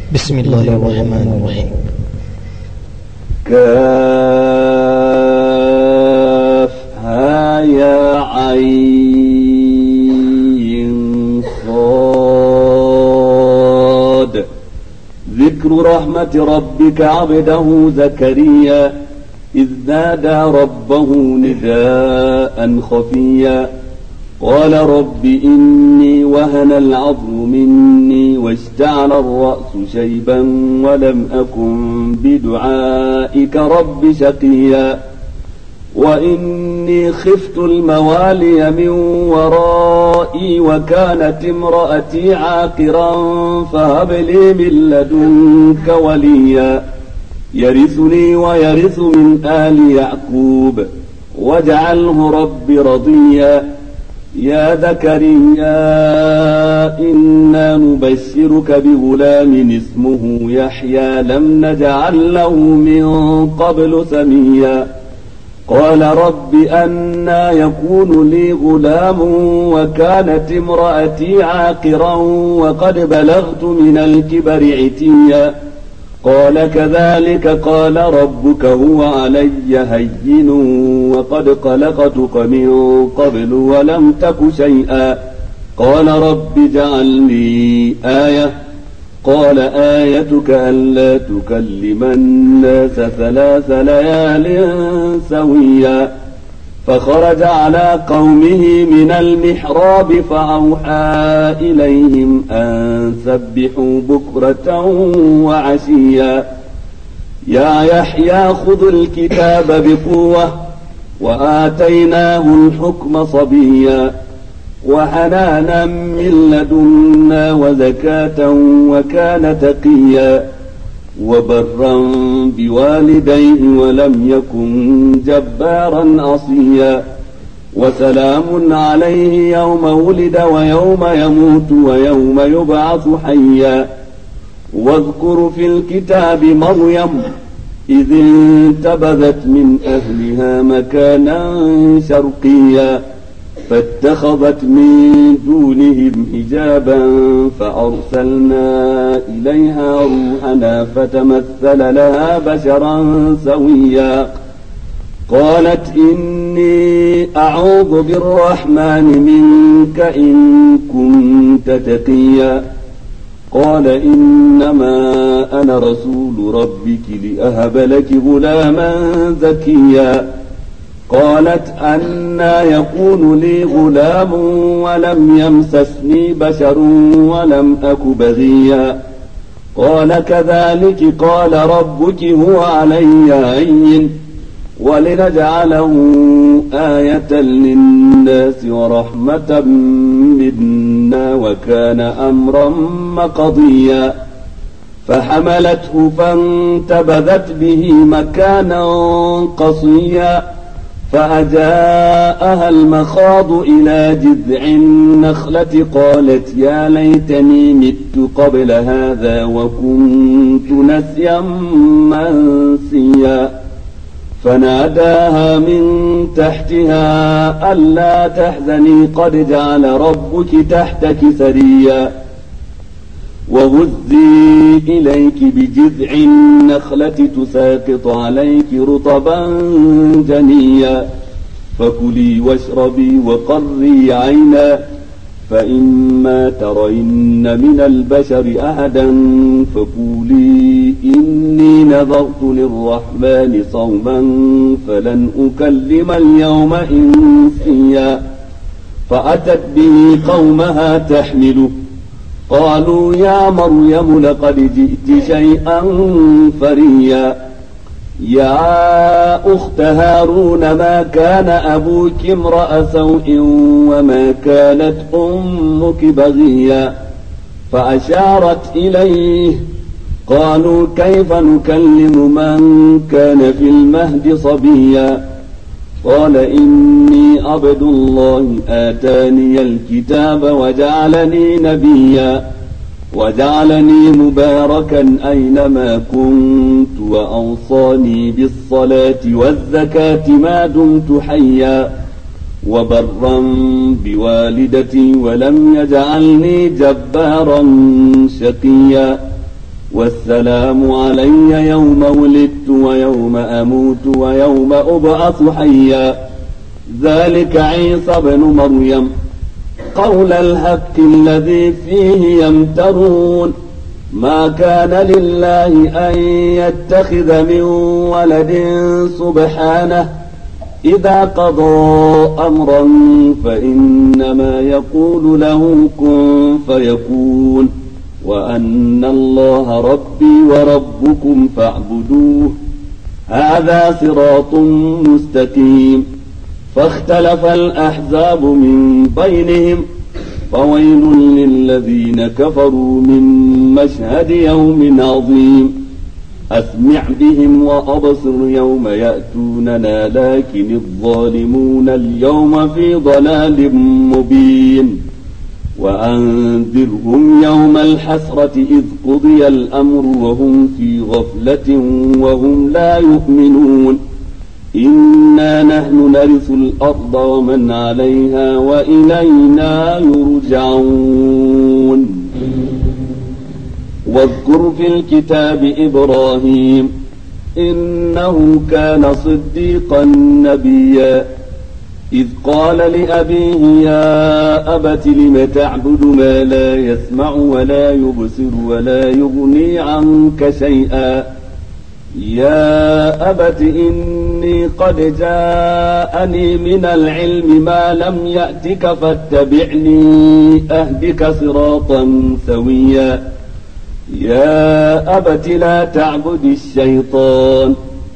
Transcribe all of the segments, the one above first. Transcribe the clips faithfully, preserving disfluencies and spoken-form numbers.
بسم الله الرحمن الرحيم. كافها يا عين صاد. ذكر رحمة ربك عبده زكريا إذ نادى ربه نداء خفيا قال رب إني وهن العظم مني واشتعل الرأس شيبا ولم أكن بدعائك رب شقيا وإني خفت الموالي من ورائي وكانت امرأتي عاقرا فهب لي من لدنك وليا يرثني ويرث من آل يعقوب واجعله رب رضيا. يا زكريا إنا نبشرك بغلام اسمه يحيى لم نجعل له من قبل سميا قال رب أنى يكون لي غلام وكانت امرأتي عاقرا وقد بلغت من الكبر عتيا قال كذلك قال ربك هو علي هين وقد خلقتك من قبل ولم تك شيئا قال رب اجعل لي آية قال آيتك ألا تكلم الناس ثلاث ليال سويا فخرج على قومه من المحراب فأوحى إليهم أن سبحوا بكرة وعشيا يا يحيى خذ الكتاب بقوة وآتيناه الحكم صبيا وحنانا من لدنا وزكاة وكان تقيا وبرا بوالديه ولم يكن جبارا عصيا وسلام عليه يوم ولد ويوم يموت ويوم يبعث حيا واذكر في الكتاب مريم إذ انتبذت من أهلها مكانا شرقيا فاتخذت من دونهم حجابا فأرسلنا إليها روحنا فتمثل لها بشرا سويا قالت إني أعوذ بالرحمن منك إن كنت تقيا قال إنما أنا رسول ربك لأهب لك غلاما زكيا قالت أنى يكون لي غلام ولم يمسسني بشر ولم أك بغيا قال كذلك قال ربك هو علي هين ولنجعله آية للناس ورحمة منا وكان أمرا مقضيا فحملته فانتبذت به مكانا قصيا فأجاءها المخاض إلى جذع النخلة قالت يا ليتني مت قبل هذا وكنت نسيا منسيا فناداها من تحتها ألا تحزني قد جعل ربك تحتك سريا وهزي إليك بجذع النخلة تساقط عليك رطبا جنيا فكلي واشربي وقري عينا فإما ترين من البشر أحدا فقولي إني نذرت للرحمن صوما فلن أكلم اليوم إنسيا فأتت به قومها تحمله قالوا يا مريم لقد جئت شيئا فريا يا أخت هارون ما كان أبوك امرأ سوء وما كانت أمك بغيا فأشارت إليه قالوا كيف نكلم من كان في المهد صبيا قال إني عبد الله آتاني الكتاب وجعلني نبيا وجعلني مباركا أينما كنت وأوصاني بالصلاة والزكاة ما دمت حيا وبرا بوالدتي ولم يجعلني جبارا شقيا والسلام علي يوم ولدت ويوم أموت ويوم أبعث حيا ذلك عيسى بن مريم قول الحق الذي فيه يمترون ما كان لله أن يتخذ من ولد سبحانه إذا قضى أمرا فإنما يقول له كن فيكون وأن الله ربي وربكم فاعبدوه هذا صراط مستقيم فاختلف الأحزاب من بينهم فويل للذين كفروا من مشهد يوم عظيم أسمع بهم وأبصر يوم يأتوننا لكن الظالمون اليوم في ضلال مبين وأنذرهم يوم الحسرة إذ قضي الأمر وهم في غفلة وهم لا يؤمنون إنا نحن نرث الأرض ومن عليها وإلينا يرجعون واذكر في الكتاب إبراهيم إنه كان صديقا نبيا إذ قال لأبيه يا أبت لم تعبد ما لا يسمع ولا يبصر ولا يغني عنك شيئا يا أبت إني قد جاءني من العلم ما لم يأتك فاتبعني أهدك صراطا سويا يا أبت لا تعبد الشيطان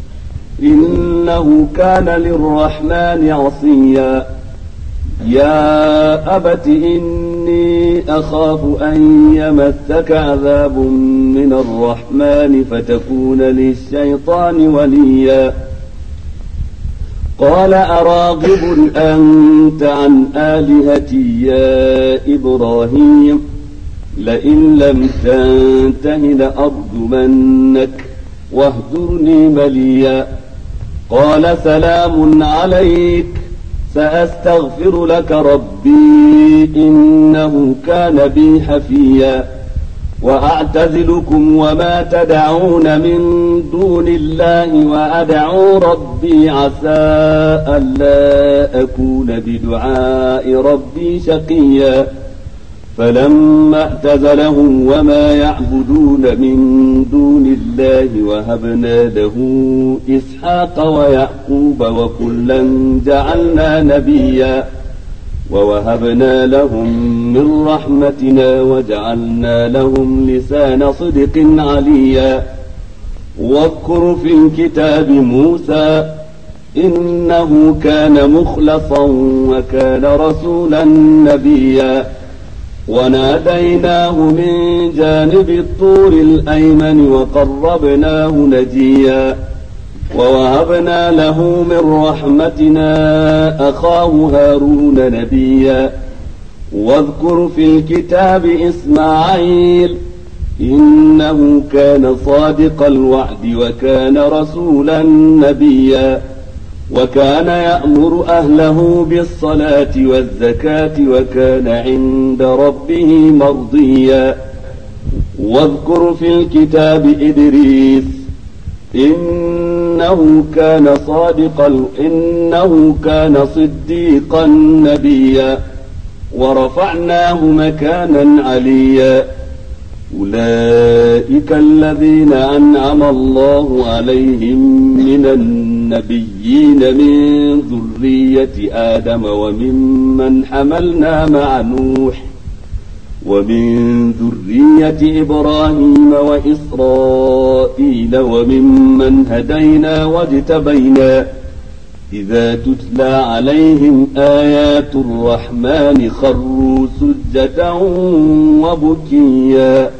إنه كان للرحمن عصيا يا أبت إني أخاف أن يمسك عذاب من الرحمن فتكون للشيطان وليا قال أراغب أنت عن آلهتي يا إبراهيم لئن لم تنته لأرجمنك واهجرني مليا قال سلام عليك سأستغفر لك ربي إنه كان بي حفيا وأعتزلكم وما تدعون من دون الله وأدعو ربي عسى ألا أكون بدعاء ربي شقيا فلما اعتزلهم وما يعبدون من دون الله وهبنا له إسحاق ويعقوب وكلا جعلنا نبيا ووهبنا لهم من رحمتنا وجعلنا لهم لسان صدق عليا واذكر في الكتاب موسى إنه كان مخلصا وكان رسولا نبيا وناديناه من جانب الطور الأيمن وقربناه نجيا ووهبنا له من رحمتنا أخاه هارون نبيا واذكر في الكتاب إسماعيل إنه كان صادق الوعد وكان رسولا نبيا وكان يأمر أهله بالصلاة والزكاة وكان عند ربه مرضيا واذكر في الكتاب إدريس إنه كان صادق إنه كان صديقا نبيا ورفعناه مكانا عليا أولئك الذين أنعم الله عليهم من النبيين من ذرية آدم وممن حملنا مع نوح ومن ذرية إبراهيم وإسرائيل وممن هدينا واجتبينا إذا تتلى عليهم آيات الرحمن خروا سجدا وبكيا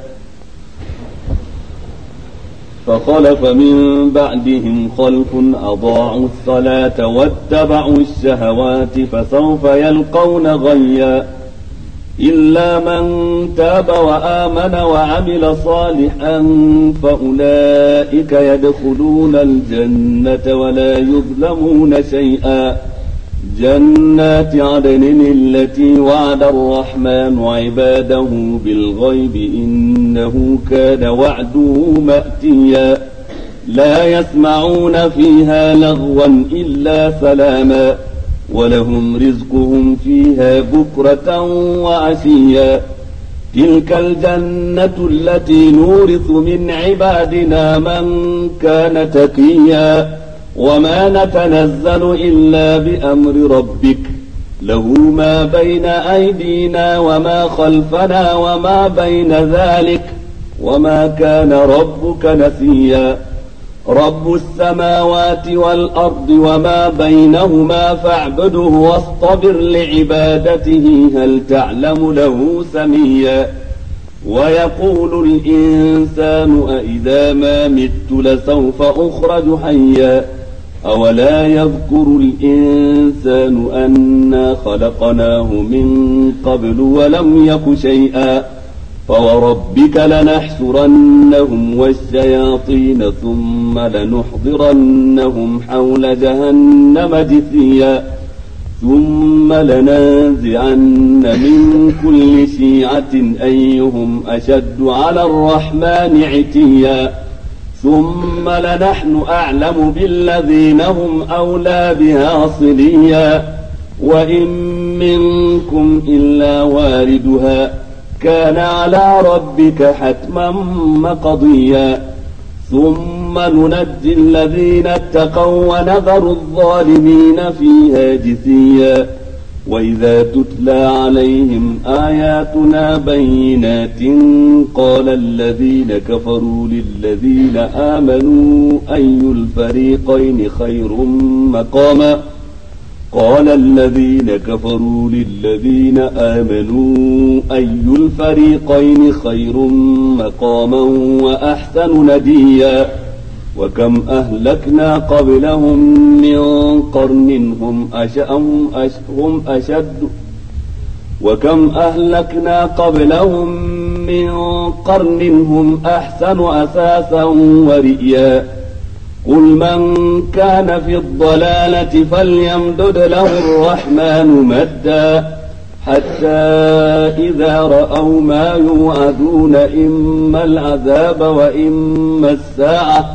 فخلف من بعدهم خلف أضاعوا الصلاة واتبعوا الشهوات فسوف يلقون غيا إلا من تاب وآمن وعمل صالحا فأولئك يدخلون الجنة ولا يظلمون شيئا جنات عدن التي وعد الرحمن عباده بالغيب إنه كان وعده مأتيا لا يسمعون فيها لغوا إلا سلاما ولهم رزقهم فيها بكرة وعشيا تلك الجنة التي نورث من عبادنا من كان تقيا وما نتنزل إلا بأمر ربك له ما بين أيدينا وما خلفنا وما بين ذلك وما كان ربك نسيا رب السماوات والأرض وما بينهما فاعبده واصطبر لعبادته هل تعلم له سميا ويقول الإنسان أإذا ما مت لسوف أخرج حيا أولا يذكر الإنسان أنا خلقناه من قبل ولم يك شيئا فوربك لنحشرنهم والشياطين ثم لنحضرنهم حول جهنم جثيا ثم لننزعن من كل شيعة أيهم أشد على الرحمن عتيا ثم لنحن أعلم بالذين هم أولى بها صليا وإن منكم إلا واردها كان على ربك حتما مقضيا ثم ننجي الذين اتقوا ونذر الظالمين فيها جثيا وإذا تتلى عليهم آياتنا بينات قال الذين كفروا للذين آمنوا أي الفريقين خير مقاما قال الذين كفروا للذين آمنوا أي الفريقين خير مقاما وأحسن نديا وكم أهلكنا قبلهم من قرن هم أشهم أشد وكم أهلكنا قبلهم من قرن هم أحسن أثاثا ورئيا قل من كان في الضلالة فليمدد له الرحمن مدا حتى إذا رأوا ما يوعدون إما العذاب وإما الساعة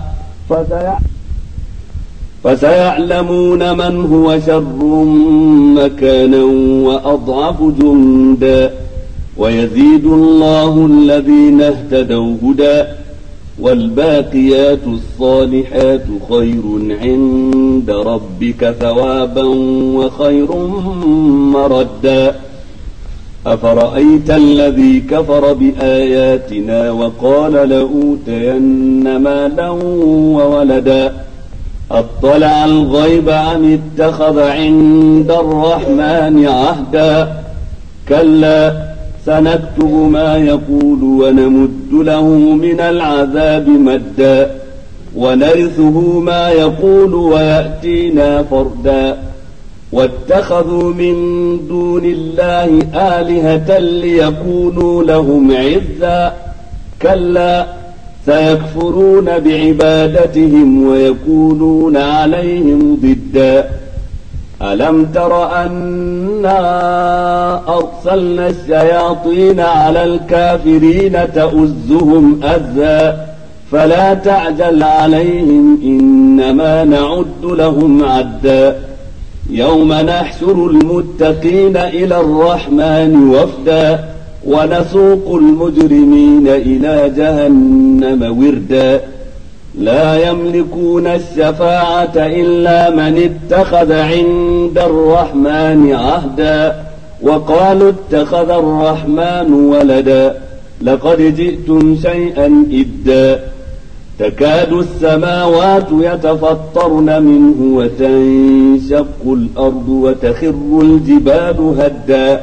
فسيعلمون من هو شر مكانا وأضعف جندا ويزيد الله الذين اهتدوا هدى والباقيات الصالحات خير عند ربك ثوابا وخير مردا أفرأيت الذي كفر بآياتنا وقال لأوتين مالا وولدا أطلع الغيب أم اتخذ عند الرحمن عهدا كلا سنكتب ما يقول ونمد له من العذاب مدا ونرثه ما يقول ويأتينا فردا واتخذوا من دون الله آلهة ليكونوا لهم عزا كلا سيكفرون بعبادتهم ويكونون عليهم ضدا ألم تر أنا أرسلنا الشياطين على الكافرين تؤزهم أزا فلا تعجل عليهم إنما نعد لهم عدا يوم نحشر المتقين إلى الرحمن وفدا ونسوق المجرمين إلى جهنم وردا لا يملكون الشفاعة إلا من اتخذ عند الرحمن عهدا وقالوا اتخذ الرحمن ولدا لقد جئتم شيئا إدا تكاد السماوات يتفطرن منه وتنشق الأرض وتخر الجبال هدا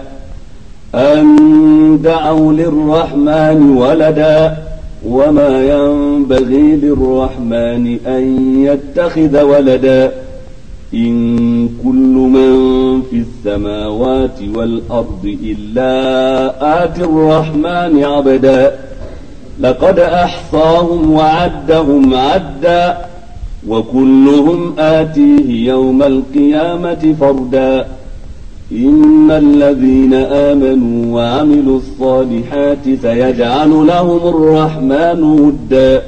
أن دعوا للرحمن ولدا وما ينبغي للرحمن أن يتخذ ولدا إن كل من في السماوات والأرض إلا آتي الرحمن عبدا لقد أحصاهم وعدهم عدا وكلهم آتيه يوم القيامة فردا إن الذين آمنوا وعملوا الصالحات سيجعل لهم الرحمن ودا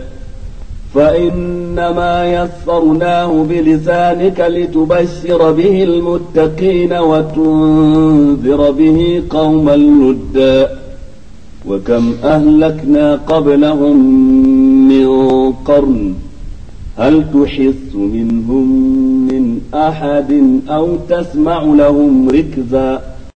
فإنما يسرناه بلسانك لتبشر به المتقين وتنذر به قوما لدا وكم أهلكنا قبلهم من قرن هل تحس منهم من أحد أو تسمع لهم ركزا